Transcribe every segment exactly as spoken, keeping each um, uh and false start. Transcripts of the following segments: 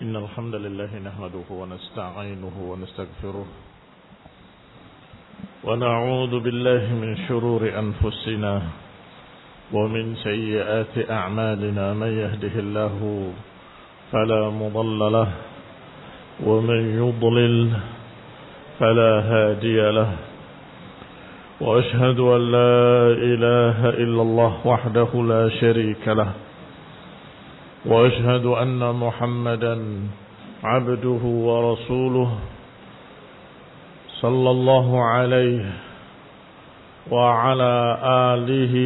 إن الحمد لله نحمده ونستعينه ونستغفره ونعوذ بالله من شرور أنفسنا ومن سيئات أعمالنا. من يهده الله فلا مضل له ومن يضلل فلا هادي له، وأشهد أن لا إله إلا الله وحده لا شريك له، وأشهد أن محمدا عبده ورسوله صلى الله عليه وعلى آله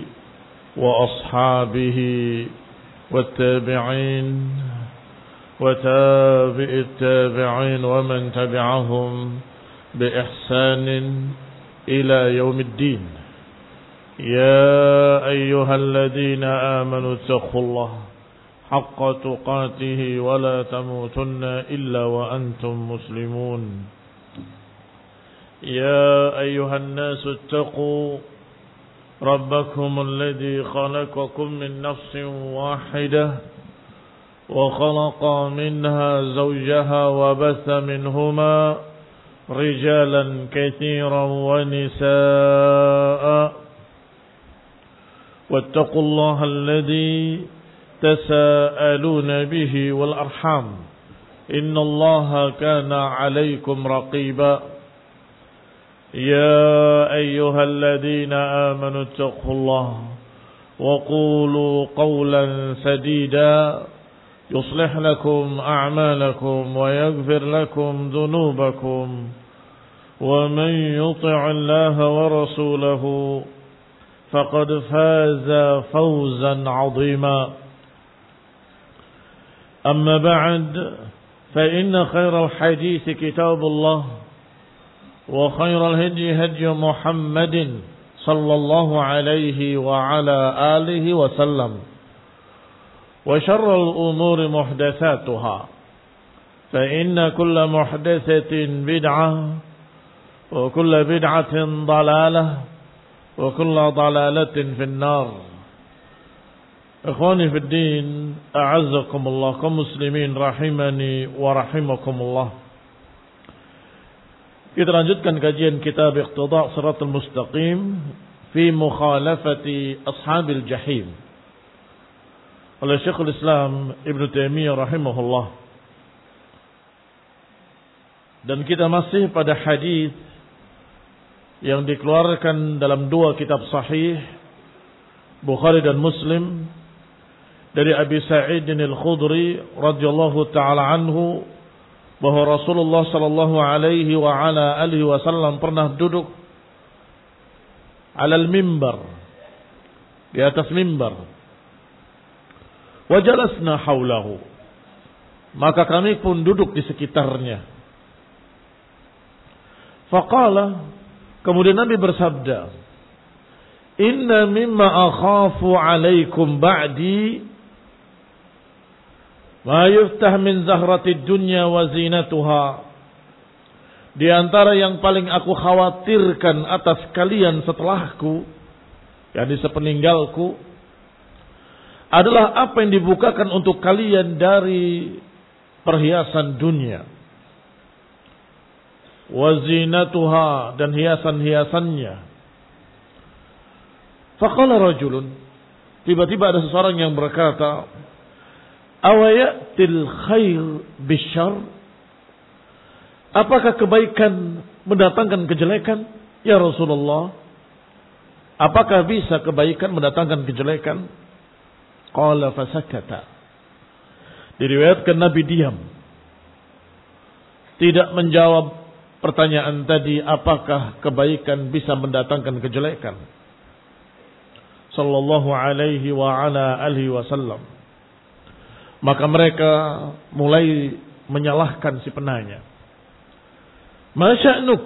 وأصحابه والتابعين وتابع التابعين ومن تبعهم بإحسان إلى يوم الدين. يا أيها الذين آمنوا اتقوا الله حق تقاته ولا تموتن إلا وأنتم مسلمون. يا أيها الناس اتقوا ربكم الذي خلقكم من نفس واحدة وخلق منها زوجها وبث منهما رجالا كثيرا ونساء، واتقوا الله الذي تساءلون به والأرحام إن الله كان عليكم رقيبا. يا أيها الذين آمنوا اتقوا الله وقولوا قولا سديدا يصلح لكم أعمالكم ويغفر لكم ذنوبكم، ومن يطع الله ورسوله فقد فاز فوزا عظيما. أما بعد، فإن خير الحديث كتاب الله، وخير الهدي هدي محمد صلى الله عليه وعلى آله وسلم، وشر الأمور محدثاتها، فإن كل محدثة بدعة وكل بدعة ضلالة وكل ضلالة في النار. Ikhwani fi din, a'azzakumullah, kaum muslimin rahimani wa rahimakumullah. Kita lanjutkan kajian kitab Iqtida' Shiratal Mustaqim fi mukhalafati ashabil jahim oleh Syekhul Islam Ibn Taimiyah rahimahullah. Dan kita masih pada hadis yang dikeluarkan dalam dua kitab sahih, Bukhari dan Muslim, dari Abi Sa'id Al-Khudri radhiyallahu ta'ala anhu, bahwa Rasulullah sallallahu alaihi wa ala alihi wasallam pernah duduk alal mimbar, di atas mimbar. Wa jalasna haulahu, maka kami pun duduk di sekitarnya. Faqala, kemudian Nabi bersabda, inna mimma akhafu alaikum ba'di ma yuftah min zahratid dunya wa zinatuha. Di antara yang paling aku khawatirkan atas kalian setelahku, yakni sepeninggalku, adalah apa yang dibukakan untuk kalian dari perhiasan dunia, wa zinatuha, dan hiasan-hiasannya. Faqala rajulun, tiba-tiba ada seseorang yang berkata, awayatil khair bisyarr, apakah kebaikan mendatangkan kejelekan? Ya Rasulullah, apakah bisa kebaikan mendatangkan kejelekan? Qala fasakata, diriwayatkan Nabi diam, tidak menjawab pertanyaan tadi, apakah kebaikan bisa mendatangkan kejelekan. Sallallahu alaihi wa ala alihi wasallam. Maka mereka mulai menyalahkan si penanya. Ma sya'nuk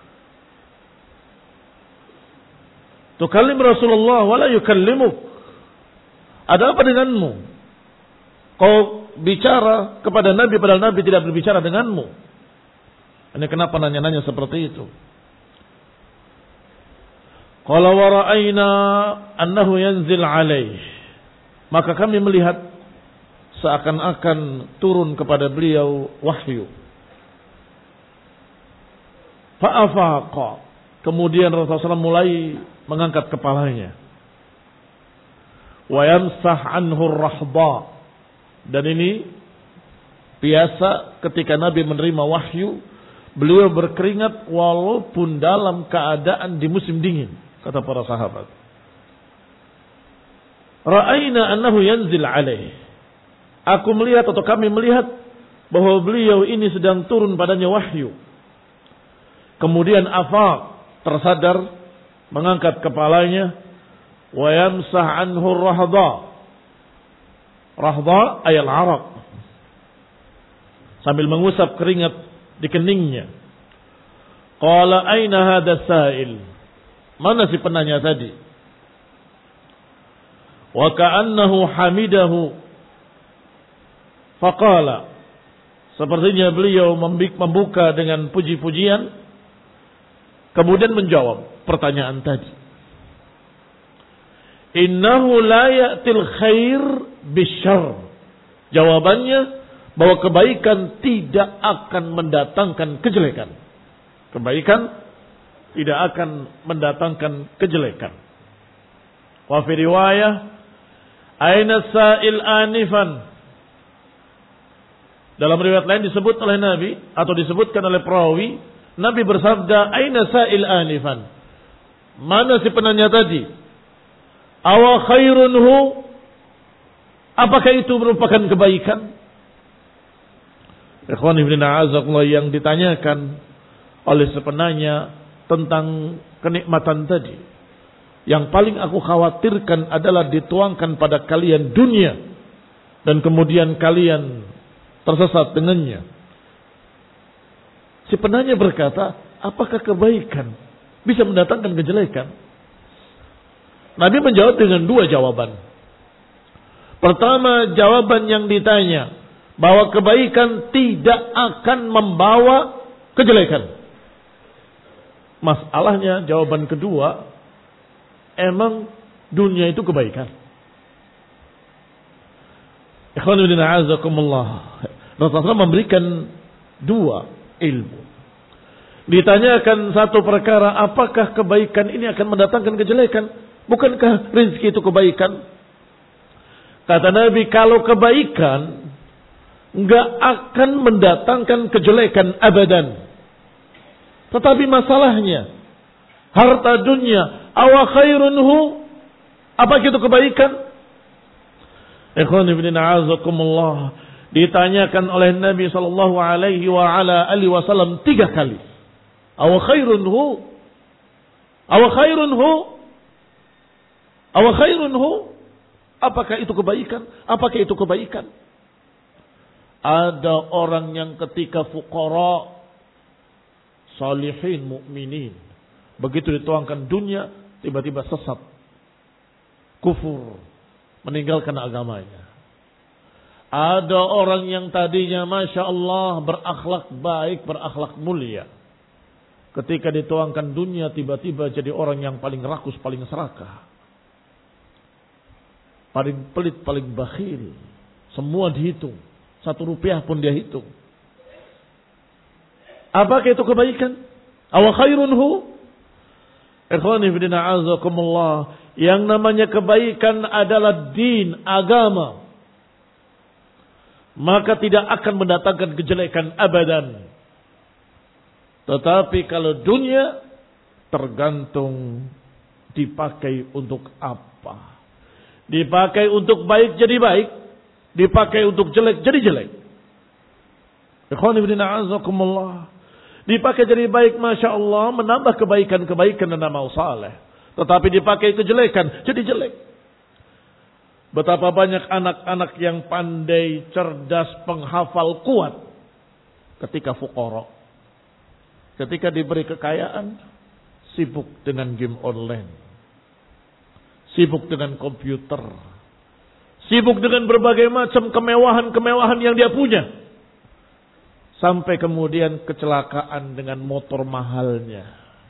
tukallim Rasulullah wa la yukallimuk? Ada apa denganmu? Kau bicara kepada Nabi padahal Nabi tidak berbicara denganmu. Ini kenapa nanya-nanya seperti itu? Qala wa ra'ayna annahu yanzil alaih, maka kami melihat seakan-akan turun kepada beliau wahyu. Fa'afaqa. Kemudian Rasulullah shallallahu alaihi wasallam mulai mengangkat kepalanya. Wa yamsah anhu ar-rahba. Dan ini biasa ketika Nabi menerima wahyu, beliau berkeringat walaupun dalam keadaan di musim dingin, kata para sahabat. Ra'ayna annahu yanzil alaih. Aku melihat atau kami melihat bahwa beliau ini sedang turun padanya wahyu. Kemudian afaq, tersadar, mengangkat kepalanya, wa yamsah anhu ar-rahda. Rahda ayal araq. Sambil mengusap keringat di keningnya. Qala aina hadha sa'il? Mana si penanya tadi? Wa ka'annahu hamidahu. Faqala. Sepertinya beliau membuka dengan puji-pujian. Kemudian menjawab pertanyaan tadi. Innahu la ya'til khair bisyarr. Jawabannya bahwa kebaikan tidak akan mendatangkan kejelekan. Kebaikan tidak akan mendatangkan kejelekan. Wa fi riwayah, aina sa'il anifan. Dalam riwayat lain disebut oleh Nabi atau disebutkan oleh perawi, Nabi bersabda, aina sa'il anifan. Mana si penanya tadi? Awa khairunhu. Apakah itu merupakan kebaikan? Ikhwan ibn a'azakullah, yang ditanyakan oleh sepenanya tentang kenikmatan tadi, yang paling aku khawatirkan adalah dituangkan pada kalian dunia dan kemudian kalian tersesat dengannya. Si penanya berkata, apakah kebaikan bisa mendatangkan kejelekan? Nabi menjawab dengan dua jawaban. Pertama, jawaban yang ditanya, bahwa kebaikan tidak akan membawa kejelekan. Masalahnya, jawaban kedua, emang dunia itu kebaikan? Ikhwanuddin a'azakumullah. Rasulullah memberikan dua ilmu. Ditanyakan satu perkara, apakah kebaikan ini akan mendatangkan kejelekan? Bukankah rezeki itu kebaikan? Kata Nabi, kalau kebaikan enggak akan mendatangkan kejelekan abadan. Tetapi masalahnya, harta dunia, awa khairunhu, apa itu kebaikan? Ikhwan ibn a'azakumullah, ditanyakan oleh Nabi sallallahu alaihi wa ala alihi wasallam tiga kali. Awa khairunhu, awa khairunhu, awa khairunhu, apakah itu kebaikan? Apakah itu kebaikan? Ada orang yang ketika fuqara, salihin, mukminin, begitu dituangkan dunia, tiba-tiba sesat, kufur, meninggalkan agamanya. Ada orang yang tadinya Masya Allah berakhlak baik, berakhlak mulia, ketika dituangkan dunia, tiba-tiba jadi orang yang paling rakus, paling serakah, paling pelit, paling bakhil. Semua dihitung. Satu rupiah pun dia hitung. Apakah itu kebaikan? Awa khairunhu? Ikhwani fillah a'azakumullah. Yang namanya kebaikan adalah din, agama. Maka tidak akan mendatangkan kejelekan abadan. Tetapi kalau dunia, tergantung dipakai untuk apa. Dipakai untuk baik jadi baik. Dipakai untuk jelek jadi jelek. Ikhwan ibn a'azakumullah. Dipakai jadi baik, Masya Allah, menambah kebaikan-kebaikan dan amal saleh. Tetapi dipakai kejelekan jadi jelek. Betapa banyak anak-anak yang pandai, cerdas, penghafal, kuat, ketika fuqara, ketika diberi kekayaan, sibuk dengan game online, sibuk dengan komputer, sibuk dengan berbagai macam kemewahan-kemewahan yang dia punya. Sampai kemudian kecelakaan dengan motor mahalnya.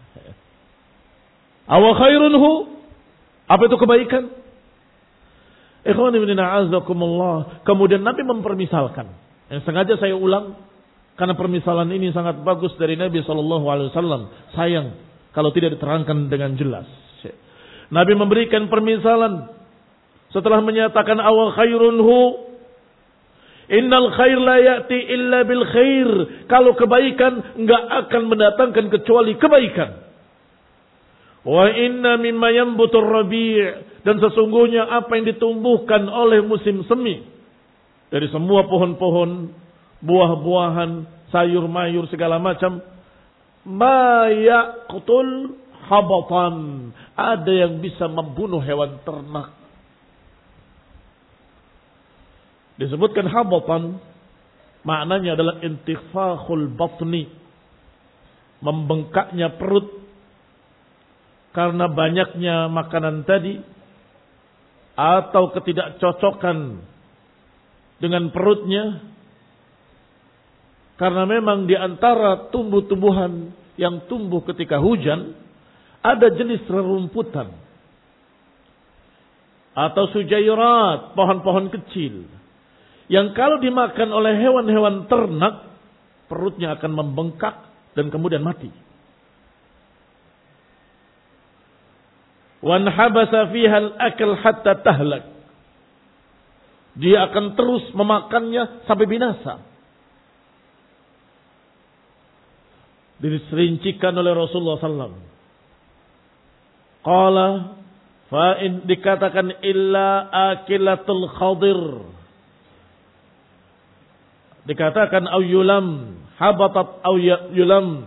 Awa khairunhu? Apa itu kebaikan? Ikhwan ibn a'azakumullah. Kemudian Nabi mempermisalkan. Yang sengaja saya ulang karena permisalan ini sangat bagus dari Nabi sallallahu alaihi wasallam. Sayang kalau tidak diterangkan dengan jelas. Nabi memberikan permisalan setelah menyatakan awal khairun hu, innal khair la ya'ti illa bil khair. Kalau kebaikan enggak akan mendatangkan kecuali kebaikan. Wa inna mimma yanbutur rabi', dan sesungguhnya apa yang ditumbuhkan oleh musim semi dari semua pohon-pohon, buah-buahan, sayur-mayur segala macam, ma yaqtul habatan, ada yang bisa membunuh hewan ternak. Disebutkan habatan, maknanya adalah intifakhul batni, membengkaknya perut karena banyaknya makanan tadi, atau ketidakcocokan dengan perutnya, karena memang di antara tumbuh-tumbuhan yang tumbuh ketika hujan ada jenis rerumputan atau sujairat, pohon-pohon kecil yang kalau dimakan oleh hewan-hewan ternak, perutnya akan membengkak dan kemudian mati. Wan habasa fiha al-akl hatta tahlak. Dia akan terus memakannya sampai binasa. Diserincikan oleh Rasulullah sallallahu alaihi wasallam. Qala fa in, dikatakan illa akilatul khadir. Dikatakan au yulam, habatat au yulam.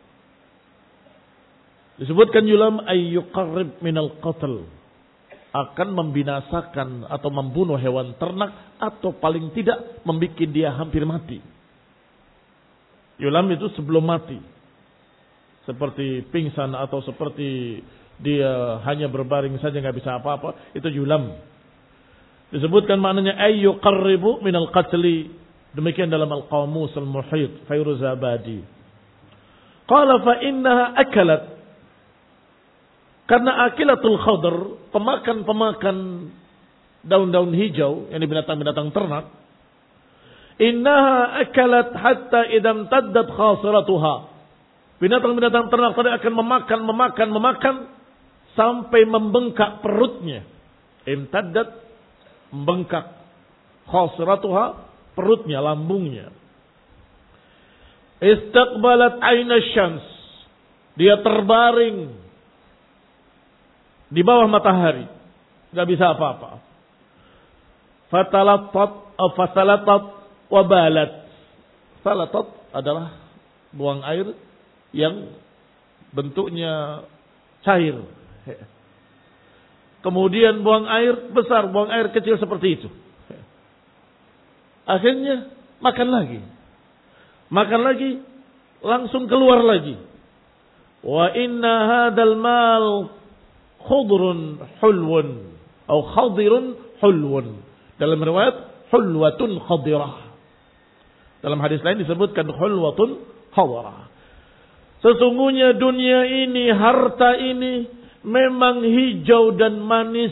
Disebutkan yulam ay yuqarrib minal qatl, akan membinasakan atau membunuh hewan ternak atau paling tidak membuat dia hampir mati. Yulam itu sebelum mati, seperti pingsan atau seperti dia hanya berbaring saja nggak bisa apa-apa, itu yulam. Disebutkan maknanya ay yuqarribu minal qatli. Demikian dalam Al-Qamus Al-Muhit Fairuzabadi. Qala fa innaha akalat, karena akilatul khadr, pemakan-pemakan daun-daun hijau, yang binatang-binatang ternak, innaha akalat hatta idam taddat khasiratuha. Binatang-binatang ternak tadi akan memakan, memakan, memakan sampai membengkak perutnya. Imtaddat, membengkak. Khasiratuha, perutnya, lambungnya. Istiqbalat aina syams, dia terbaring di bawah matahari, nggak bisa apa-apa. Fatalatat atau fasalatat wabalat. Salatat adalah buang air yang bentuknya cair. Kemudian buang air besar, buang air kecil seperti itu. Akhirnya makan lagi. Makan lagi, langsung keluar lagi. Wa inna hadal mal khudrun hulwun atau khadirun hulwun. Dalam riwayat hulwatun khadirah. Dalam hadis lain disebutkan hulwatun khadirah. Sesungguhnya dunia ini, harta ini memang hijau dan manis.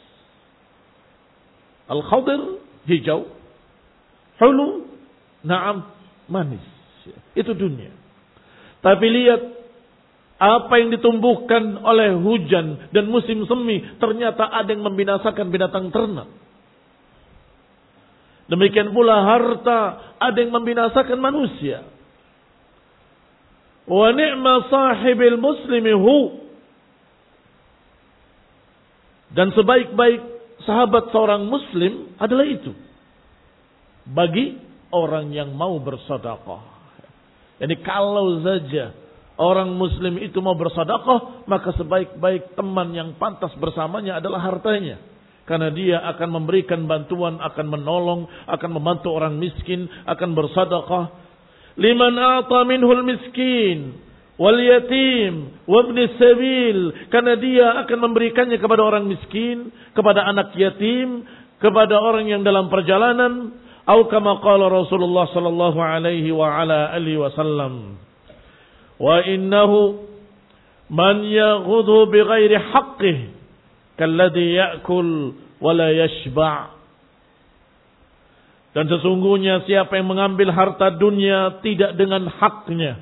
Al-khadir hijau, hulu, na'am, manis. Itu dunia. Tapi lihat apa yang ditumbuhkan oleh hujan dan musim semi, ternyata ada yang membinasakan binatang ternak. Demikian pula harta, ada yang membinasakan manusia. Wa ni'ma sahibil muslimi hu. Dan sebaik-baik sahabat seorang muslim adalah itu. Bagi orang yang mau bersedekah. Jadi kalau saja orang muslim itu mau bersedekah, maka sebaik-baik teman yang pantas bersamanya adalah hartanya. Karena dia akan memberikan bantuan, akan menolong, akan membantu orang miskin, akan bersedekah. Liman a'ta minhul miskin wal yatim wa ibnis sabil, karena dia akan memberikannya kepada orang miskin, kepada anak yatim, kepada orang yang dalam perjalanan. Atau kama qala Rasulullah sallallahu alaihi wa ala alihi wasallam, wa innahu man yaghudhu bighairi haqqihi kalladhi ya'kul wa la yashba'. Dan sesungguhnya siapa yang mengambil harta dunia tidak dengan haknya,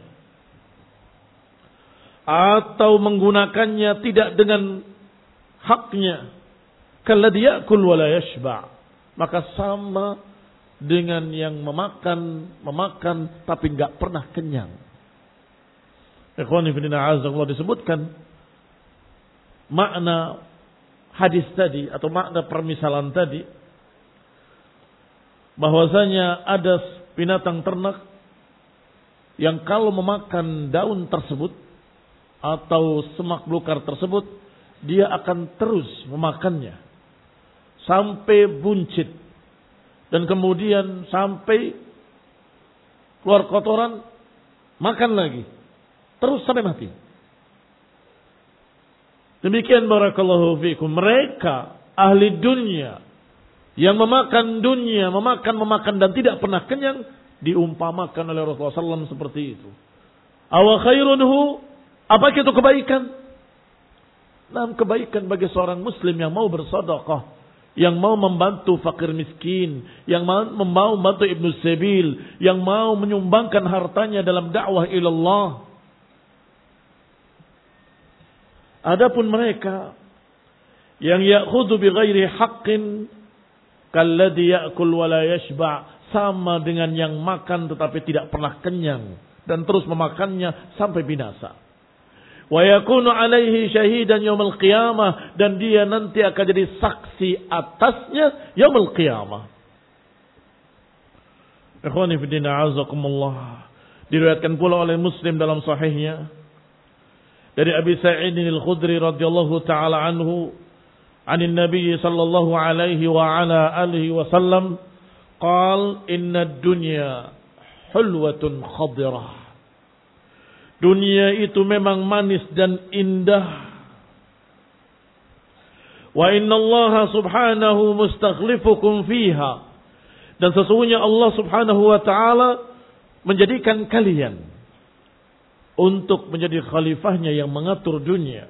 atau menggunakannya tidak dengan haknya, kalladzi ya'kul wa la yashba', maka sama dengan yang memakan, memakan tapi enggak pernah kenyang. Ikhwani fillah azzakallahu, disebutkan makna hadis tadi atau makna permisalan tadi, bahwasanya ada binatang ternak yang kalau memakan daun tersebut atau semak belukar tersebut, dia akan terus memakannya sampai buncit, dan kemudian sampai keluar kotoran, makan lagi terus sampai mati. Demikian barakallahu fiikum, mereka ahli dunia yang memakan dunia, memakan, memakan dan tidak pernah kenyang, diumpamakan oleh Rasulullah shallallahu alaihi wasallam seperti itu. Awa khairunhu, apakah itu kebaikan? Nah, kebaikan bagi seorang muslim yang mau bersedekah, yang mau membantu fakir miskin, yang mau membantu ibnu sabil, yang mau menyumbangkan hartanya dalam dakwah ilallah. Adapun mereka yang ya'khudhu bighairi haqqin kalladzi ya'kul wa la yashba', sama dengan yang makan tetapi tidak pernah kenyang dan terus memakannya sampai binasa. Wa yakunu alaihi syahidan yaumil qiyamah, dan dia nanti akan jadi saksi atasnya yaumil qiyamah. Ikhwani fi din, a'azakumullah. Diriwayatkan pula oleh Muslim dalam sahihnya dari Abi Sa'id al-Khudri radhiyallahu taala anhu, anin Nabi sallallahu alaihi wa ala alihi wasallam, qala inna ad-dunya hulwatun khadirah. Dunia itu memang manis dan indah. Wa inna Allah subhanahu mustakhlifukum fiha. Dan sesungguhnya Allah subhanahu wa ta'ala menjadikan kalian untuk menjadi khalifahnya yang mengatur dunia.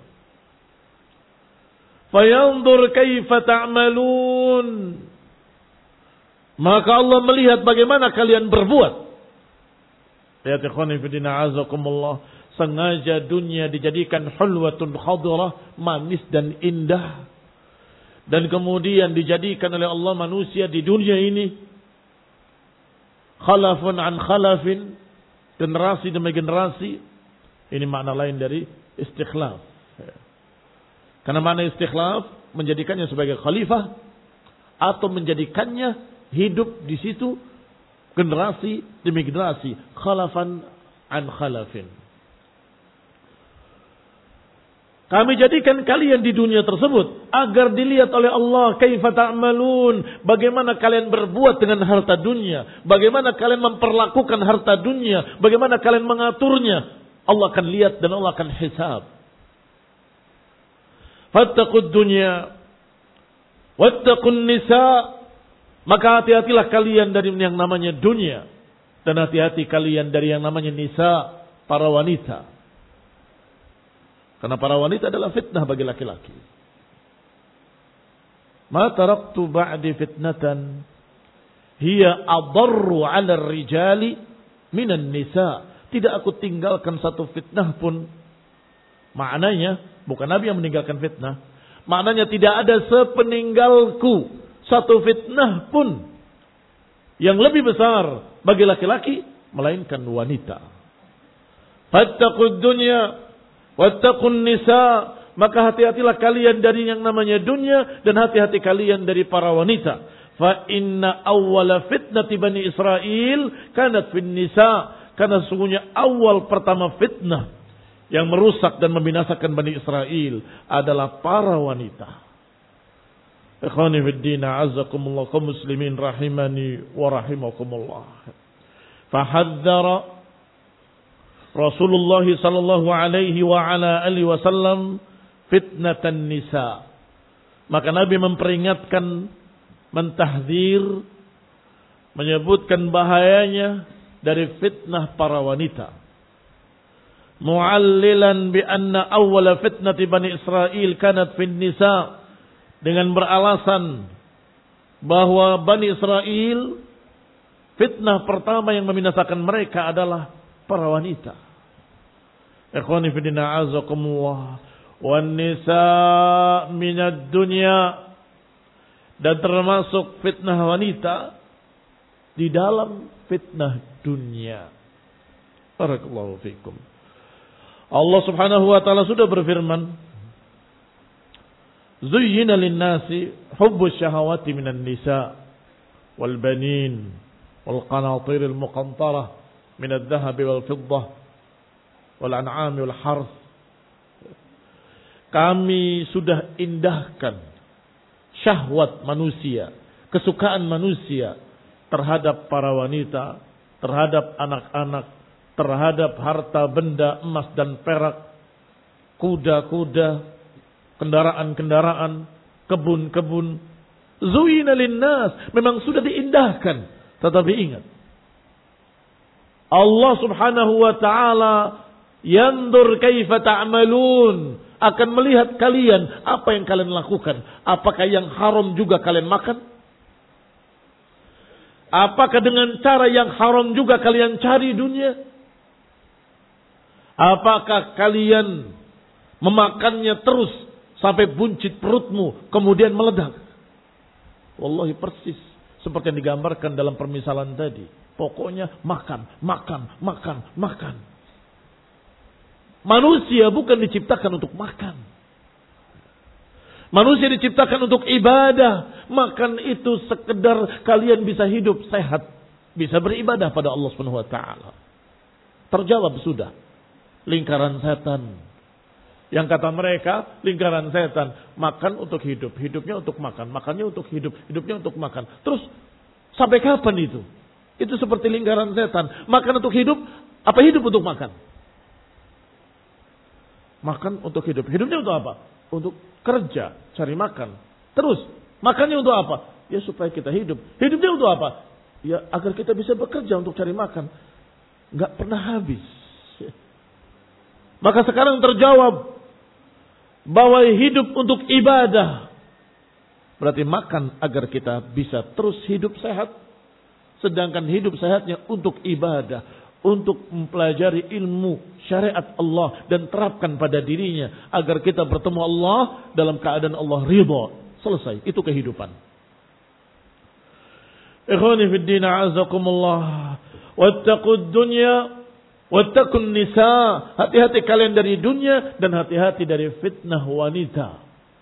Fayanzur kaifa ta'malun. Maka Allah melihat bagaimana kalian berbuat. Ya ikhwani fi din, a'azakumullah, sengaja dunia dijadikan hulwatun khadirah, manis dan indah. Dan kemudian dijadikan oleh Allah manusia di dunia ini khalafun an khalafin, generasi demi generasi. Ini makna lain dari istikhlaf. Karena makna istikhlaf menjadikannya sebagai khalifah atau menjadikannya hidup di situ generasi demi generasi, khalafan an khalafin. Kami jadikan kalian di dunia tersebut agar dilihat oleh Allah kaifa ta'malun, bagaimana kalian berbuat dengan harta dunia, bagaimana kalian memperlakukan harta dunia, bagaimana kalian mengaturnya. Allah akan lihat dan Allah akan hisab. Fattaqud dunya wattaqun nisa, maka hati-hatilah kalian dari yang namanya dunia, dan hati-hati kalian dari yang namanya nisa, para wanita. Karena para wanita adalah fitnah bagi laki-laki. Ma taraktu ba'di fitnatan hiya adarru 'ala ar-rijali minan nisa. Tidak aku tinggalkan satu fitnah pun. Maknanya bukan Nabi yang meninggalkan fitnah. Maknanya tidak ada sepeninggalku satu fitnah pun yang lebih besar bagi laki-laki melainkan wanita. Fattaqud dunya wattaqun nisa, maka hati-hatilah kalian dari yang namanya dunia dan hati-hati kalian dari para wanita. Fa inna awwala fitnati bani Israil kanat fin nisa, karena sesungguhnya awal pertama fitnah yang merusak dan membinasakan Bani Israel adalah para wanita. Ikhwani fid din, a'azzakumullah, kaum muslimin rahimani wa rahimakumullah. Fahadzara Rasulullah sallallahu alaihi wa ala alihi wasallam fitnatan nisa. Maka Nabi memperingatkan, mentahdzir, menyebutkan bahayanya dari fitnah para wanita. Mu'allilan bi anna awwala fitnati Bani Israil kanat fin nisa, dengan beralasan bahwa Bani Israel, fitnah pertama yang membinasakan mereka adalah para wanita. Ikhwani fillah azakumullah, wan nisa minad dunya, dan termasuk fitnah wanita di dalam fitnah dunia. Barakallahu fikum. Allah Subhanahu wa taala sudah berfirman, "Zuyyina lin-nasi hubbus syahawati minan nisa wal banin wal qanatiril muqantarah minadh dhahabi wal fiddah wal an'ami wal harth." Kami sudah indahkan syahwat manusia, kesukaan manusia terhadap para wanita, terhadap anak-anak, terhadap harta benda emas dan perak, kuda-kuda, kendaraan-kendaraan, kebun-kebun. Zuina linnas, memang sudah diindahkan. Tetapi ingat, Allah Subhanahu wa taala yandur kaifa ta'malun, akan melihat kalian apa yang kalian lakukan. Apakah yang haram juga kalian makan? Apakah dengan cara yang haram juga kalian cari dunia? Apakah kalian memakannya terus sampai buncit perutmu kemudian meledak? Wallahi persis seperti yang digambarkan dalam permisalan tadi. Pokoknya makan, makan, makan, makan. Manusia bukan diciptakan untuk makan. Manusia diciptakan untuk ibadah. Makan itu sekedar kalian bisa hidup sehat, bisa beribadah pada Allah Subhanahu wa taala. Terjawab sudah. Lingkaran setan. Yang kata mereka, lingkaran setan, makan untuk hidup, hidupnya untuk makan, makannya untuk hidup, hidupnya untuk makan. Terus sampai kapan itu? Itu seperti lingkaran setan. Makan untuk hidup, apa hidup untuk makan? Makan untuk hidup. Hidupnya untuk apa? Untuk kerja, cari makan. Terus, makannya untuk apa? Ya supaya kita hidup. Hidupnya untuk apa? Ya agar kita bisa bekerja untuk cari makan. Gak pernah habis. Maka sekarang terjawab bahwa hidup untuk ibadah. Berarti makan agar kita bisa terus hidup sehat. Sedangkan hidup sehatnya untuk ibadah. Untuk mempelajari ilmu syariat Allah dan terapkan pada dirinya agar kita bertemu Allah dalam keadaan Allah ridha. Selesai, itu kehidupan. Ikhwani fid din a'azakumullah, wattaqud dunya wattaqun nisa. Hati-hati kalian dari dunia dan hati-hati dari fitnah wanita.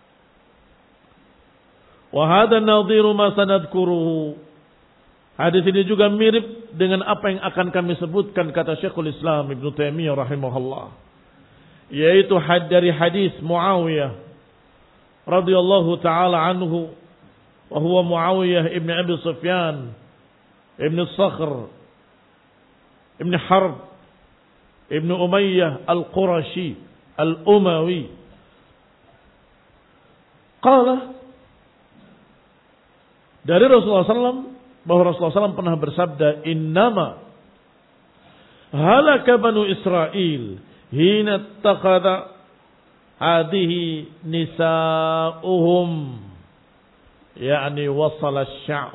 Wa hadha nadhiru ma sanadkuruhu. Hadis ini juga mirip dengan apa yang akan kami sebutkan, kata Syekhul Islam Ibnu Taimiyah rahimahullah, yaitu had dari hadis Muawiyah radhiyallahu taala anhu, wa huwa Muawiyah ibn Abi Sufyan ibn Sakhr ibn Harb ibn Umayyah al-Qurashi al-Umawi. Qala, dari Rasulullah sallallahu alaihi wasallam, bahwa Rasulullah sallallahu alaihi wasallam pernah bersabda, innama halaka banu Israel hina ittakhadha hadhihi nisa'uhum, yakni wasala asy-sya'r.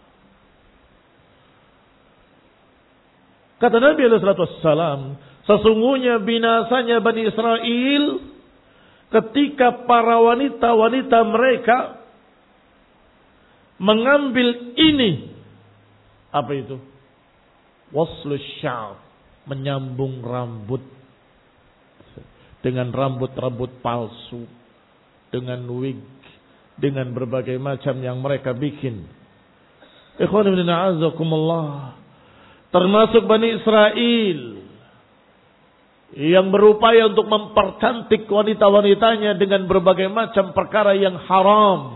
Kata Nabi alaihi salatu wassalam, sesungguhnya binasanya Bani Israel ketika para wanita-wanita mereka mengambil ini. Apa itu? Waslus sya'ar, menyambung rambut dengan rambut-rambut palsu, dengan wig, dengan berbagai macam yang mereka bikin. Ikhwan ibn a'azakumullah, termasuk Bani Israel yang berupaya untuk mempercantik wanita-wanitanya dengan berbagai macam perkara yang haram,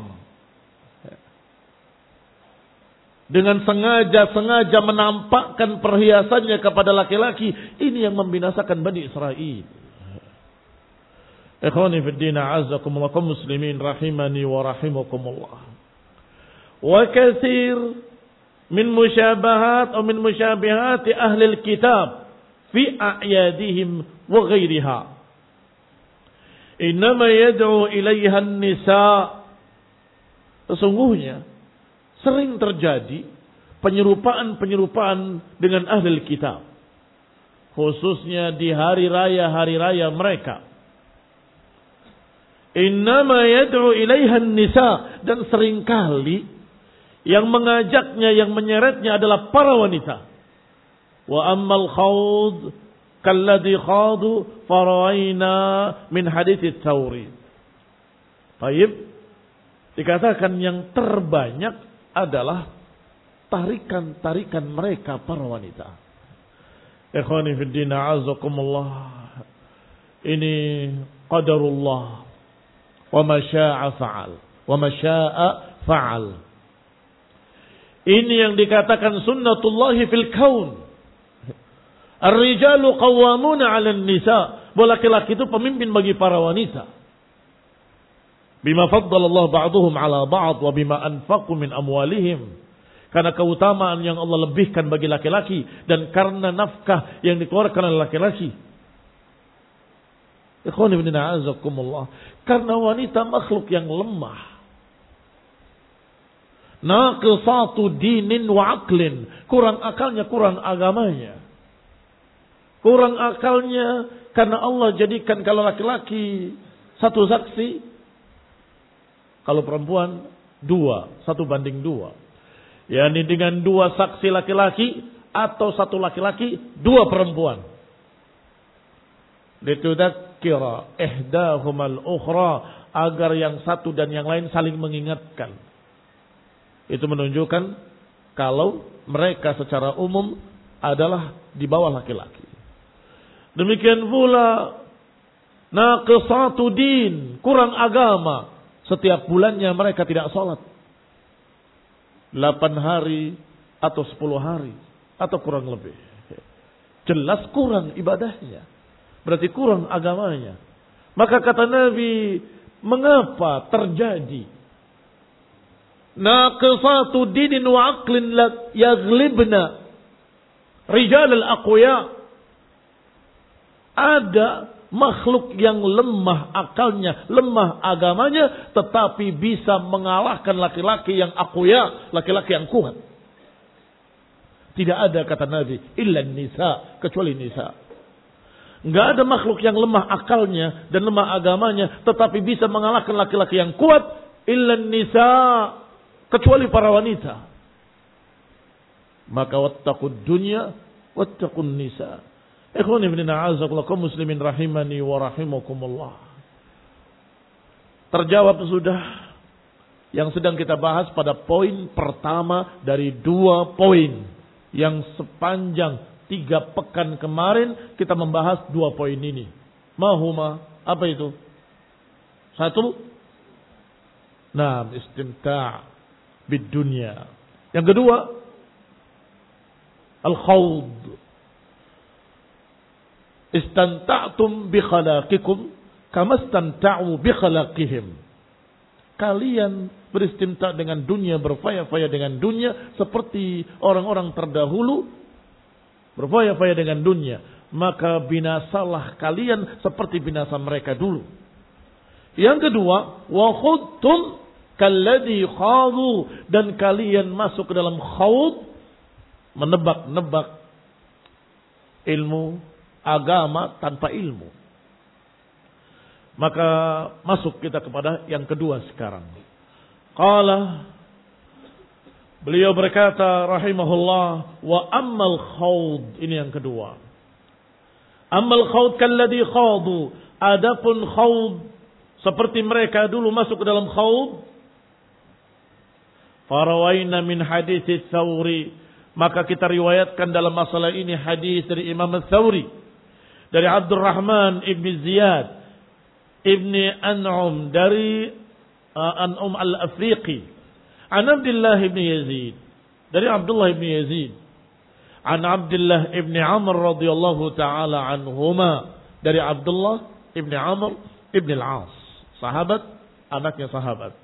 dengan sengaja-sengaja menampakkan perhiasannya kepada laki-laki. Ini yang membinasakan Bani Israel. Ikhwani fid din a'azakumullah, kaum muslimin rahimani wa rahimakumullah. Wa katsir min musyabahat atau min musyabihati ahli al-kitab fi a'yadihim wa ghairiha innama yad'u ilayha an-nisa Sesungguhnya sering terjadi penyerupaan-penyerupaan dengan ahli kitab, khususnya di hari raya-hari raya mereka. Innama yad'u ilaiha nisa, dan seringkali yang mengajaknya, yang menyeretnya adalah para wanita. Wa ammal khawd kalladhi khadu farawaina min hadits Tsauri. Baik, dikatakan yang terbanyak adalah tarikan-tarikan mereka para wanita. Ikhwani fid din, a'azakumullah. Ini qadarullah. Wa ma syaa fa'al. Wa ma syaa fa'al. Ini yang dikatakan sunnatullah fil kaun. Ar-rijalu qawwamuna 'alan nisa. Bahwa laki-laki itu pemimpin bagi para wanita. Bima faddalallahu ba'duhum 'ala ba'd wa bima anfaqu min amwalihim. Karena keutamaan yang Allah lebihkan bagi laki-laki dan karena nafkah yang dikeluarkan oleh laki-laki. Ikhwani bin a'azakumullah. Karena wanita makhluk yang lemah. Naqisatu dinin wa aqlin. Kurang akalnya, kurang agamanya. Kurang akalnya karena Allah jadikan kalau laki-laki satu saksi, kalau perempuan dua, satu banding dua. yakni dengan dua saksi laki-laki atau satu laki-laki, dua perempuan. Litudzakkira ihdahumal ukhra, agar yang satu dan yang lain saling mengingatkan. Itu menunjukkan kalau mereka secara umum adalah di bawah laki-laki. Demikian pula naqisatu din, kurang agama. Setiap bulannya mereka tidak sholat. Delapan hari atau sepuluh hari atau kurang lebih. Jelas kurang ibadahnya. Berarti kurang agamanya. Maka kata Nabi, mengapa terjadi naqisatu dinin wa aqlin yaglibna rijal al-aqwiya? Ada makhluk yang lemah akalnya, lemah agamanya, tetapi bisa mengalahkan laki-laki yang aqwiya, laki-laki yang kuat. Tidak ada, kata Nabi, illa nisa, kecuali nisa. Enggak ada makhluk yang lemah akalnya dan lemah agamanya, tetapi bisa mengalahkan laki-laki yang kuat, illa nisa, kecuali para wanita. Maka wattaqud dunya wattaqun nisa. Ikhwani ibn a'azakullah, kaum muslimin rahimani wa rahimakumullah. Terjawab sudah yang sedang kita bahas pada poin pertama dari dua poin yang sepanjang tiga pekan kemarin kita membahas dua poin ini. Mahuma, apa itu? Satu, nah, istimta' bid dunya. Yang kedua, al-khawd. Istanta'tum bi khalaqikum kama istanta'u bi khalaqihim. Kalian beristimta' dengan dunia, berfaya-faya dengan dunia seperti orang-orang terdahulu berfaya-faya dengan dunia, maka binasalah kalian seperti binasa mereka dulu. Yang kedua, wa khudtum kalladhi khadu, dan kalian masuk ke dalam khawd, menebak-nebak ilmu agama tanpa ilmu. Maka masuk kita kepada yang kedua sekarang. Qala, beliau berkata rahimahullah, wa ammal khawd, ini yang kedua. Ammal khawd kalladhi khawdu, adapun khawd seperti mereka dulu masuk ke dalam khawd. Farawaina min hadits Tsauri, maka kita riwayatkan dalam masalah ini hadis dari Imam Tsauri, dari Abdurrahman ibn Ziyad ibn An'um, dari uh, An'um al-Afriqi, an Abdullah ibn Yazid, dari Abdullah ibn Yazid, an Abdullah ibn Amr radhiyallahu ta'ala anhuma, dari Abdullah ibn Amr ibn al-As, sahabat, anaknya sahabat.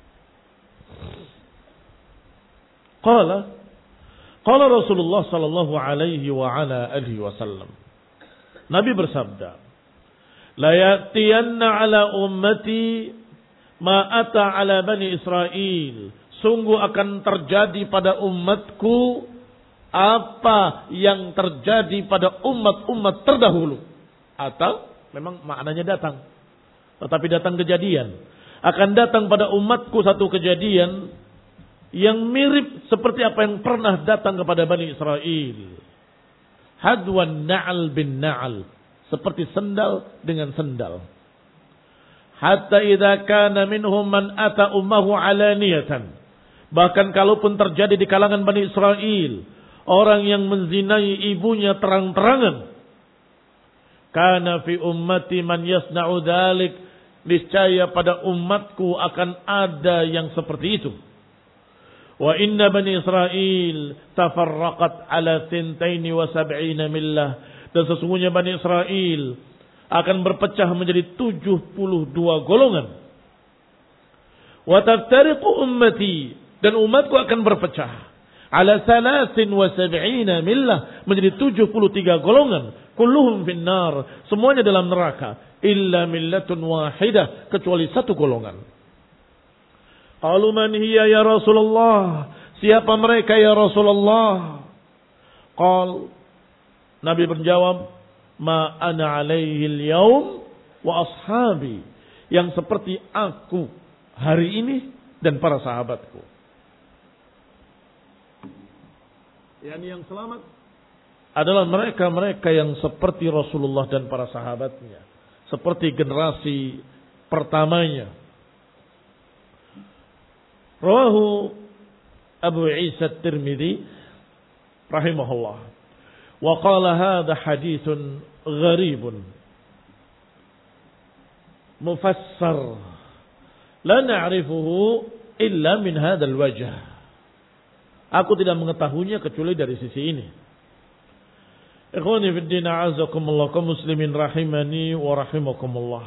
Qala, qala Rasulullah sallallahu alaihi wa ala alihi wasallam, Nabi bersabda, la ya'tiyanna ala ummati ma'ata ala bani Israel, sungguh akan terjadi pada umatku apa yang terjadi pada umat-umat terdahulu. Atau memang maknanya datang, tetapi datang kejadian. Akan datang pada umatku satu kejadian yang mirip seperti apa yang pernah datang kepada Bani Israel. Hadwan na'al bin na'al, seperti sendal dengan sendal. Hatta idza kana minhum man ata ummahu alaniyatan, bahkan kalaupun terjadi di kalangan Bani Israel orang yang menzinai ibunya terang-terangan, kana fi ummati man yasna'u dzalik, niscaya pada umatku akan ada yang seperti itu. Wa inna Bani Israel tafarraqat ala thintaini wa sab'ina millah, dan sesungguhnya Bani Israel akan berpecah menjadi tujuh puluh dua golongan. Wa taftariqu ummati, dan umatku akan berpecah ala salasin wa sab'ina millah, menjadi tujuh puluh tiga golongan. Kulluhum finnar, semuanya dalam neraka. Illa millatun wahidah, kecuali satu golongan. Qalu man hiya ya Rasulullah, siapa mereka ya Rasulullah? Qal, Nabi menjawab, ma ana alaihi al-yawm wa ashabi, yang seperti aku hari ini dan para sahabatku. Yani yang selamat adalah mereka-mereka yang seperti Rasulullah dan para sahabatnya, seperti generasi pertamanya. Rawahu Abu Isa At-Tirmidzi rahimahullah wa qala hadha haditsun gharibun mufassar la na'rifuhu illa min hadzal wajh. Aku tidak mengetahuinya kecuali dari sisi ini. Ikhwani fid din, a'azakumullah, kaum muslimin rahimani wa rahimakumullah.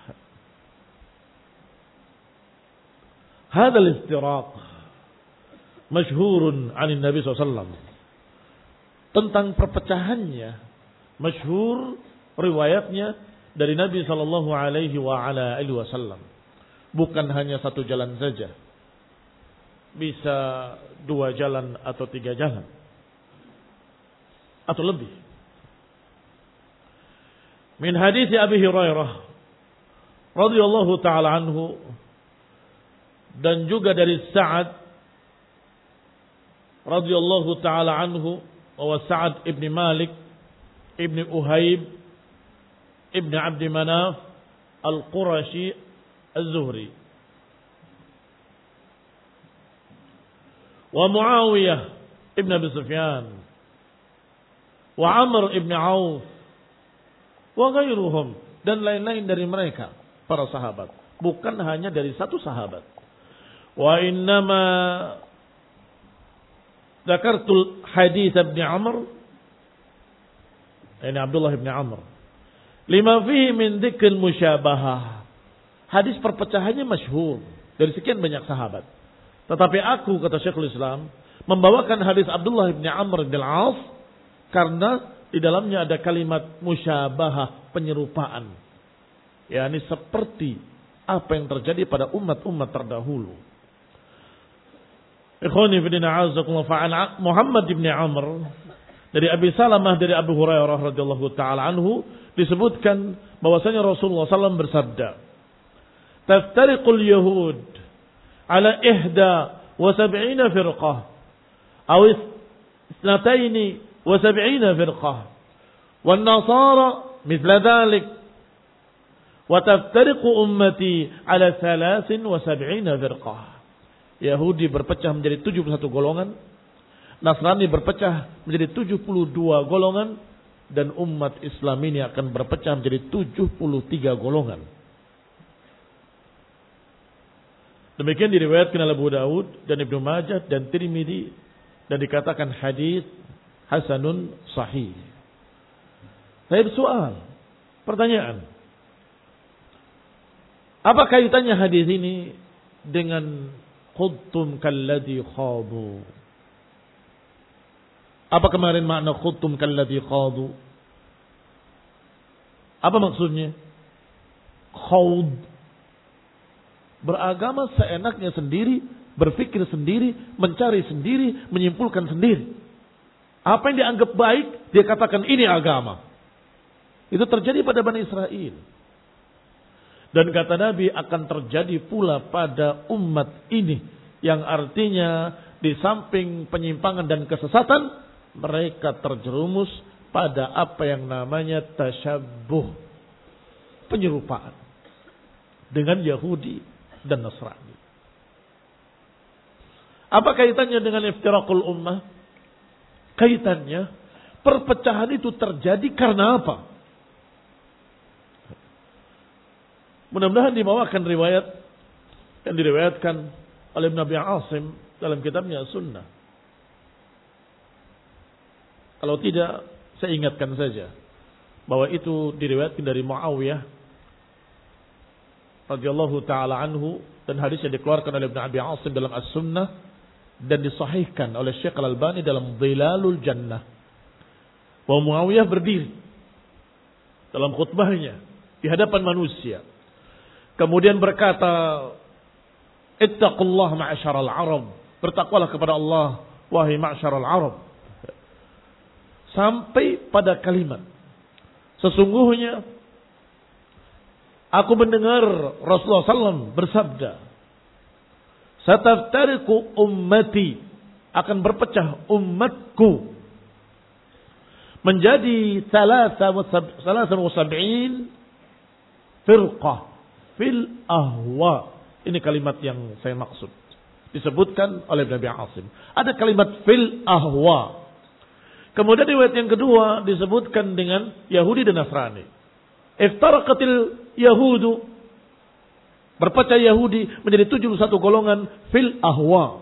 Hadha al-istiraq masyhurun 'an Nabi sallallahu alaihi wasallam. Tentang perpecahannya masyhur riwayatnya dari Nabi sallallahu alaihi wa ala alihi wasallam. Bukan hanya satu jalan saja. Bisa dua jalan atau tiga jalan. Atau lebih. Min hadits Abi Hurairah radhiyallahu taala anhu, dan juga dari Sa'ad radhiyallahu taala anhu, wa Sa'ad ibn Malik ibn Uhayb ibn Abd Manaf al-Qurashi az-Zuhri, wa Muawiyah ibn Abi Sufyan, wa Amr ibn Auf, wa ghairuhum, dan lain-lain dari mereka para sahabat, bukan hanya dari satu sahabat. Wa innama dzakartul hadits Ibn Amr, ini Abdullah bin Amr, lima fihi min dzikr musyabahah. Hadis perpecahannya masyhur dari sekian banyak sahabat. Tetapi aku, kata Syekhul Islam, membawakan hadis Abdullah bin Amr bin Al-As karena di dalamnya ada kalimat musyabahah, penyerupaan. yakni seperti apa yang terjadi pada umat-umat terdahulu. Ikhwani fillah, a'azakumullah, fa'an Muhammad bin Amr dari Abi Salamah dari Abu Hurairah radhiyallahu taala anhu disebutkan bahwasanya Rasulullah sallallahu alaihi wasallam bersabda, "Taftariqul yahud ala ihda wa sab'ina firqah aw isnataini wa sab'ina firqah wan nasara mithla dhalik wa taftariqu ummati ala thalathin wa sab'ina firqah." Yahudi berpecah menjadi tujuh puluh satu golongan, Nasrani berpecah menjadi tujuh puluh dua golongan, dan umat Islam ini akan berpecah menjadi tujuh puluh tiga golongan. Demikian diriwayatkan oleh Abu Daud dan Ibnu Majah dan Tirmidzi, dan dikatakan hadis hasanun sahih. Saya bersoal, pertanyaan, apa kaitannya hadis ini dengan khuttum kalladhi khadu? Apa kemarin makna khuttum kalladhi khadu? Apa maksudnya? Khawd Beragama seenaknya sendiri, berpikir sendiri, mencari sendiri, menyimpulkan sendiri. Apa yang dianggap baik, dia katakan ini agama. Itu terjadi pada Bani Israel. Dan kata Nabi akan terjadi pula pada umat ini. Yang artinya di samping penyimpangan dan kesesatan, mereka terjerumus pada apa yang namanya tasyabbuh. Penyerupaan. Dengan Yahudi dan Nasrani. Apa kaitannya dengan iftiraqul ummah? Kaitannya, perpecahan itu terjadi karena apa? Mudah-mudahan dibawakan riwayat yang diriwayatkan oleh Ibn Abi Asim dalam kitabnya Sunnah. Kalau tidak, saya ingatkan saja bahwa itu diriwayatkan dari Muawiyah radhiyallahu taala anhu, dan hadisnya dikeluarkan oleh Ibn Abi Asim dalam As-Sunnah dan disahihkan oleh Syekh Al-Albani dalam Dhilalul Jannah. Bahwa Muawiyah berdiri dalam khutbahnya di hadapan manusia, kemudian berkata, "Ittaqullah ma'asyaral Arab." Bertakwalah kepada Allah, wahai ma'asyaral Arab. Sampai pada kalimat, sesungguhnya aku mendengar Rasulullah sallallahu alaihi wasallam bersabda, "Sataftariqu ummati," akan berpecah umatku menjadi salasa wa sab'in firqah fil ahwa. Ini kalimat yang saya maksud. Disebutkan oleh Nabi Asim. Ada kalimat fil ahwa. Kemudian riwayat yang kedua disebutkan dengan Yahudi dan Nasrani. Iftaraqatil Yahudu, berpecah Yahudi menjadi tujuh puluh satu golongan fil ahwa.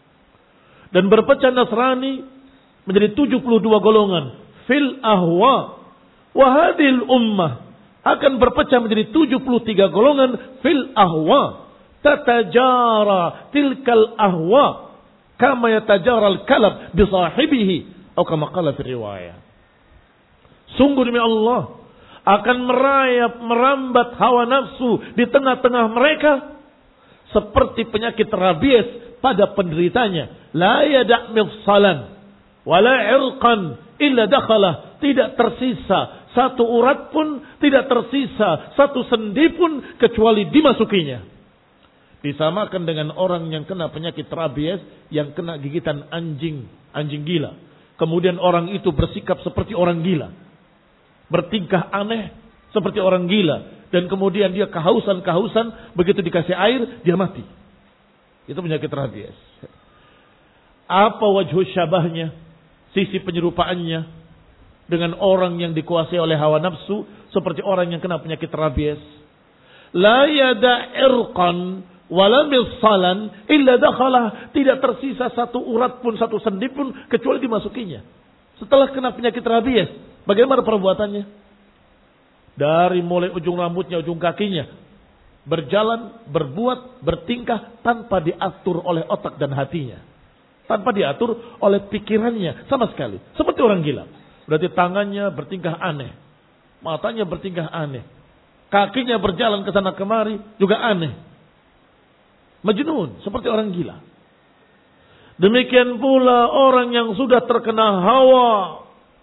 Dan berpecah Nasrani menjadi tujuh puluh dua golongan fil ahwa. Wa hadhil ummah akan berpecah menjadi tujuh puluh tiga golongan fil ahwa. Tatajara tilkal ahwa kama yatajara al-kalab bi sahibihi atau kama qala fi riwayah. Sungguh demi Allah, akan merayap, merambat hawa nafsu di tengah-tengah mereka seperti penyakit rabies pada penderitanya. La yada' mifsalan wala irqan illa dakhalah. Tidak tersisa satu urat pun, tidak tersisa satu sendi pun kecuali dimasukinya. Disamakan dengan orang yang kena penyakit rabies, yang kena gigitan anjing, anjing gila. Kemudian orang itu bersikap seperti orang gila, bertingkah aneh seperti orang gila, dan kemudian dia kehausan-kehausan, begitu dikasih air dia mati. Itu penyakit rabies. Apa wajhu syabahnya, sisi penyerupaannya dengan orang yang dikuasai oleh hawa nafsu seperti orang yang kena penyakit rabies? La yada irqan wala misalan illa dakhalah. Tidak tersisa satu urat pun, satu sendi pun kecuali dimasukinya. Setelah kena penyakit rabies, bagaimana perbuatannya? Dari mulai ujung rambutnya, ujung kakinya, berjalan, berbuat, bertingkah tanpa diatur oleh otak dan hatinya, tanpa diatur oleh pikirannya sama sekali, seperti orang gila. Berarti tangannya bertingkah aneh, matanya bertingkah aneh, kakinya berjalan ke sana kemari juga aneh. Majnun, seperti orang gila. Demikian pula orang yang sudah terkena hawa,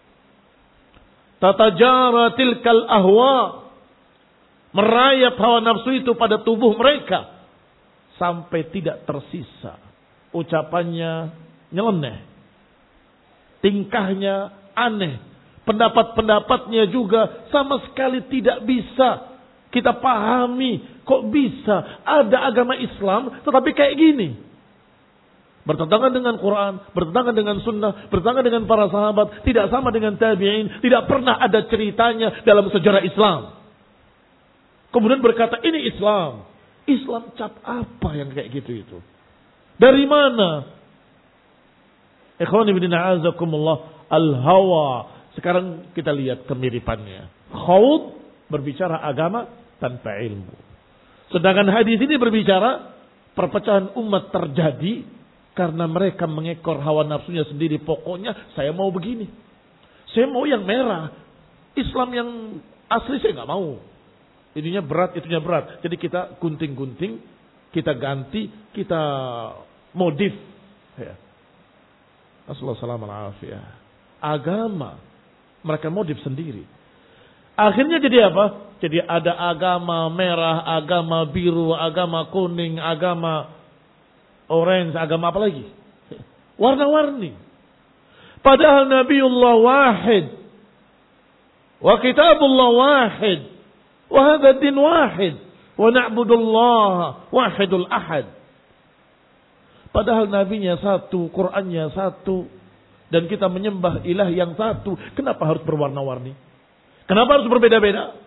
tatajara tilkal ahwa, merayap hawa nafsu itu pada tubuh mereka sampai tidak tersisa. Ucapannya nyeleneh, tingkahnya aneh, pendapat-pendapatnya juga sama sekali tidak bisa kita pahami. Kok bisa ada agama Islam tetapi kayak gini? Bertentangan dengan Quran, bertentangan dengan sunnah, bertentangan dengan para sahabat, tidak sama dengan tabi'in, tidak pernah ada ceritanya dalam sejarah Islam. Kemudian berkata ini Islam. Islam cap apa yang kayak gitu itu? Dari mana? Ikhwani fillah a'azakumullah, al-hawa. Sekarang kita lihat kemiripannya. Khawd berbicara agama tanpa ilmu. Sedangkan hadis ini berbicara perpecahan umat terjadi karena mereka mengekor hawa nafsunya sendiri. Pokoknya saya mau begini, saya mau yang merah. Islam yang asli saya nggak mau. Ininya berat, itunya berat. Jadi kita gunting-gunting kita ganti, kita modif. Ya. Assalamualaikum. Agama mereka modif sendiri. Akhirnya jadi apa? Jadi ada agama merah, agama biru, agama kuning, agama orange, agama apa lagi? Warna-warni. Padahal Nabiullah wahid. Wa kitabullah wahid. Wa hadha din wahid. Wa na'budullah wahidul ahad. Padahal nabinya satu, Qur'annya satu. Dan kita menyembah ilah yang satu. Kenapa harus berwarna-warni? Kenapa harus berbeda-beda?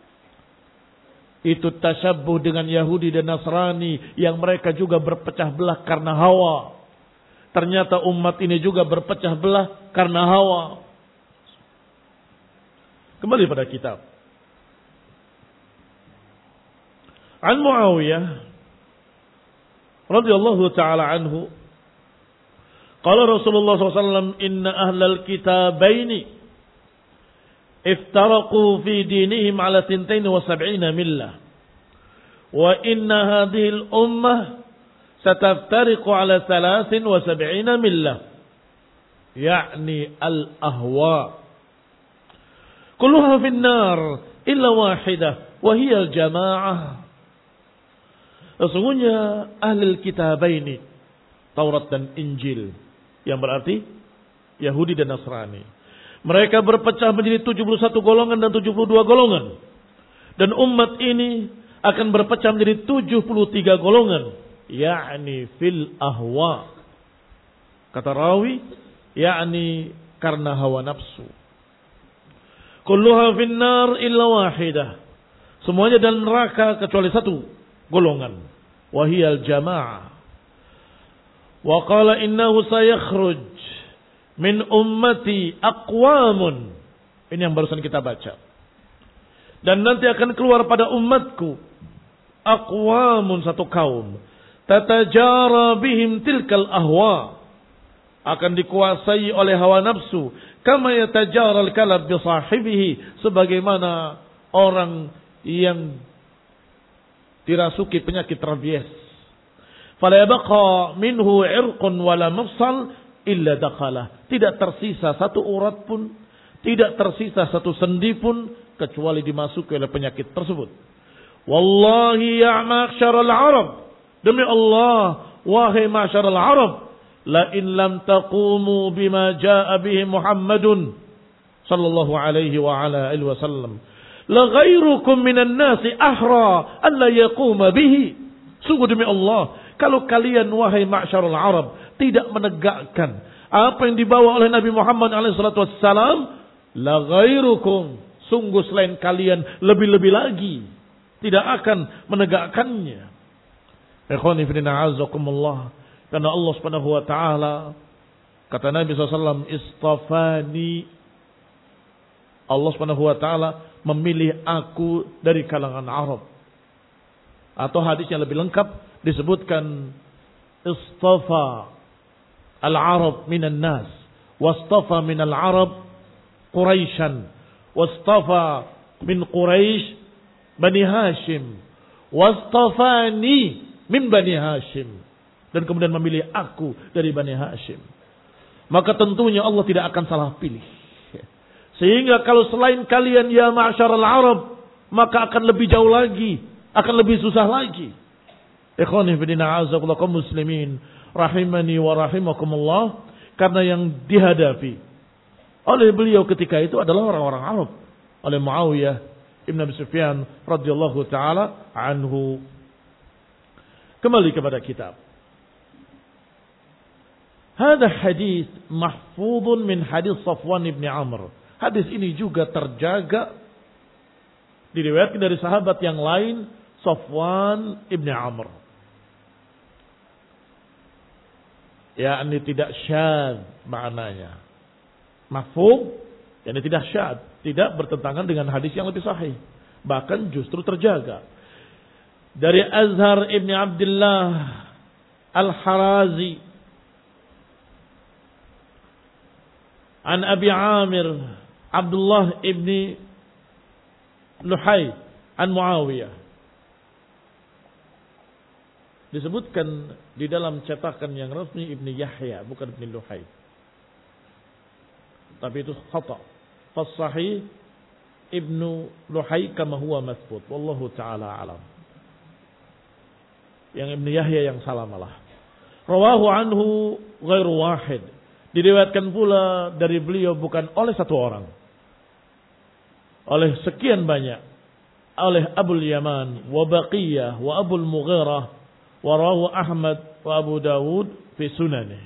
Itu tasyabbuh dengan Yahudi dan Nasrani yang mereka juga berpecah belah karena hawa. Ternyata umat ini juga berpecah belah karena hawa. Kembali pada kitab. An Muawiyah radhiyallahu ta'ala anhu, qala Rasulullah sallallahu alaihi wasallam, inna ahlal kitabaini iftaraqu fi dinihim ala thintain wa sab'ina millah wa inna hadhihi al-ummah sataftariqu ala thalathin wa sab'ina millah, yakni al-ahwa kulluha fi an-nar illa wahidah wa hiya al-jama'ah. Sesungguhnya ahli kitabaini, Taurat dan Injil, yang berarti Yahudi dan Nasrani, mereka berpecah menjadi tujuh puluh satu golongan dan tujuh puluh dua golongan. Dan umat ini akan berpecah menjadi tujuh puluh tiga golongan, yakni fil ahwa. Kata rawi, yakni karena hawa nafsu. Kulluha finnar illa wahidah. Semuanya dalam neraka kecuali satu golongan. Wahiyal jama'ah. Wa qala innahu sayakhruj min ummati aqwamun. Ini yang barusan kita baca. Dan nanti akan keluar pada umatku aqwamun, satu kaum, tatajara bihim tilkal ahwa, akan dikuasai oleh hawa nafsu, kama yatajara al-kalab bi sahibihi, sebagaimana orang yang dirasuki penyakit rabies. Fala yabqa minhu irqun wala mafsal illa dakhalah. Tidak tersisa satu urat pun, tidak tersisa satu sendi pun kecuali dimasuki oleh penyakit tersebut. Wallahi ya ma'syaral Arab, demi Allah wahai ma'syaral Arab, la in lam taqumu bima jaa bihi Muhammadun sallallahu alaihi wa ala alihi wasallam, la ghairukum minan nasi ahra an la yaquma bihi. Sungguh demi Allah, kalau kalian wahai ma'syarul Arab tidak menegakkan apa yang dibawa oleh Nabi Muhammad alaihi salatu wassalam, la ghairukum, sungguh selain kalian lebih-lebih lagi tidak akan menegakkannya. Ikhwani fillah azakumullah, karena Allah Subhanahu wa taala, kata Nabi sallallahu alaihi wasallam, istafani, Allah Subhanahu wa taala memilih aku dari kalangan Arab. Atau hadisnya lebih lengkap disebutkan istafa al-Arab minan nas, wastafa minal Arab Quraisyan, wastafa min Quraisy Bani Hashim, wastafani min Bani Hashim, dan kemudian memilih aku dari Bani Hashim. Maka tentunya Allah tidak akan salah pilih. Sehingga kalau selain kalian ya ma'syaral Arab, maka akan lebih jauh lagi, akan lebih susah lagi. Ikhwani fillah a'azakumullah kaum muslimin rahimani wa rahimakumullah, karena yang dihadapi oleh beliau ketika itu adalah orang-orang Arab, oleh Muawiyah Ibn Abi Sufyan radhiyallahu taala anhu. Kembali kepada kitab. Hadha hadis mahfudun min hadis Safwan ibn Amr. Hadis ini juga terjaga, diriwayatkan dari sahabat yang lain, Safwan ibn Amr. Ya, ini tidak syadz maknanya. Mahfuz, yani tidak syadz, tidak bertentangan dengan hadis yang lebih sahih. Bahkan justru terjaga. Dari Azhar ibn Abdullah Al-Harazi, an Abi Amir Abdullah ibn Luhay an Muawiyah. disebutkan di dalam cetakan yang resmi Ibnu Yahya, bukan Ibnu Luhai. Tapi itu khata. Fas-sahih Ibnu Luhai kama huwa mathbut. Wallahu ta'ala alam. Yang Ibnu Yahya yang salah malah. Rawahu anhu ghairu wahid. Diriwayatkan pula dari beliau bukan oleh satu orang. Oleh sekian banyak. Oleh Abul Yaman wa Baqiyah wa Abul Mughirah wa rawahu Ahmad wa Abu Dawud fi sunanih.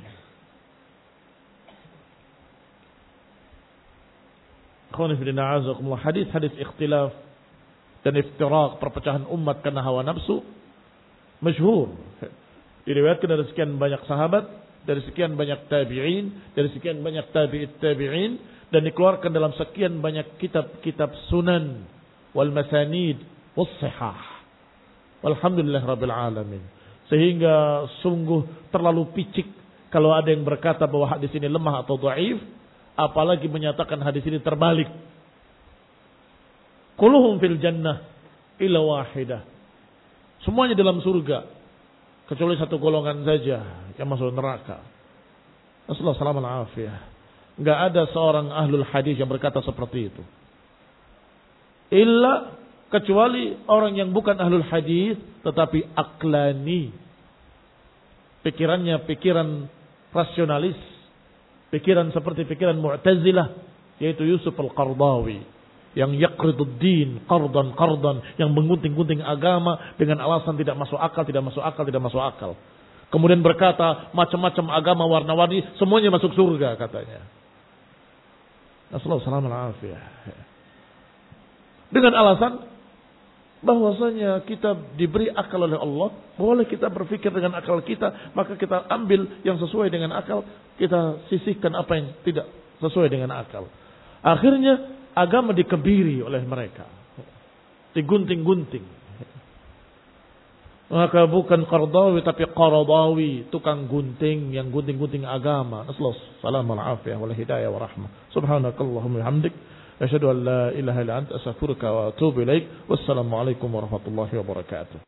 Hadis-hadis ikhtilaf dan iftiraq, perpecahan umat karena hawa nafsu masyhur. Diriwayatkan dari sekian banyak sahabat, dari sekian banyak tabi'in, dari sekian banyak tabi'it tabi'in, dan dikeluarkan dalam sekian banyak kitab-kitab sunan wal masanid was sihah. Walhamdulillah rabbil alamin. Sehingga sungguh terlalu picik kalau ada yang berkata bahwa hadis ini lemah atau dhaif, apalagi menyatakan hadis ini terbalik. Kulluhum fil jannah illa wahidah. Semuanya dalam surga kecuali satu golongan saja yang masuk neraka. Rasulullah sallallahu alaihi wasallam. Enggak ada seorang ahlul hadis yang berkata seperti itu. Illa kecuali orang yang bukan ahlul hadis tetapi aklani. Pikirannya pikiran rasionalis. Pikiran seperti pikiran Mu'tazilah, yaitu Yusuf Al-Qardawi, yang yaqridud din qardan qardan, yang menggunting-gunting agama dengan alasan tidak masuk akal, tidak masuk akal, tidak masuk akal. Kemudian berkata macam-macam agama warna-warni semuanya masuk surga katanya. Nasallahu alaihi wasallam. Dengan alasan bahwasanya kita diberi akal oleh Allah, boleh kita berpikir dengan akal kita, maka kita ambil yang sesuai dengan akal, kita sisihkan apa yang tidak sesuai dengan akal. Akhirnya agama dikebiri oleh mereka, digunting-gunting. Maka bukan Qardawi tapi Qaradawi, tukang gunting yang gunting-gunting agama. Nasallahu alaihi wal hidayah wa rahmah. Subhanakallahumma wa bihamdik, asyhadu an la ilaha illa anta, astaghfiruka wa atubu ilaik. Wassalamu alaikum warahmatullahi wabarakatuh.